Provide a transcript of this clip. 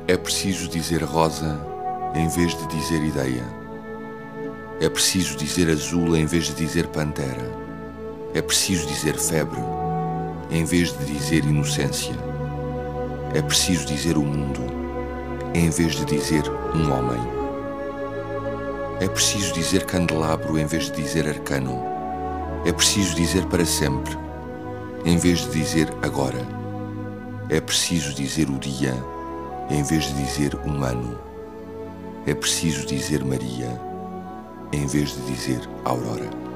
É preciso dizer rosa em vez de dizer ideia. É preciso dizer azul em vez de dizer pantera. É preciso dizer febre em vez de dizer inocência. É preciso dizer o mundo em vez de dizer um homem. É preciso dizer candelabro em vez de dizer arcano. É preciso dizer para sempre em vez de dizer agora. É preciso dizer o dia em vez de dizer humano. É preciso dizer Maria em vez de dizer Aurora.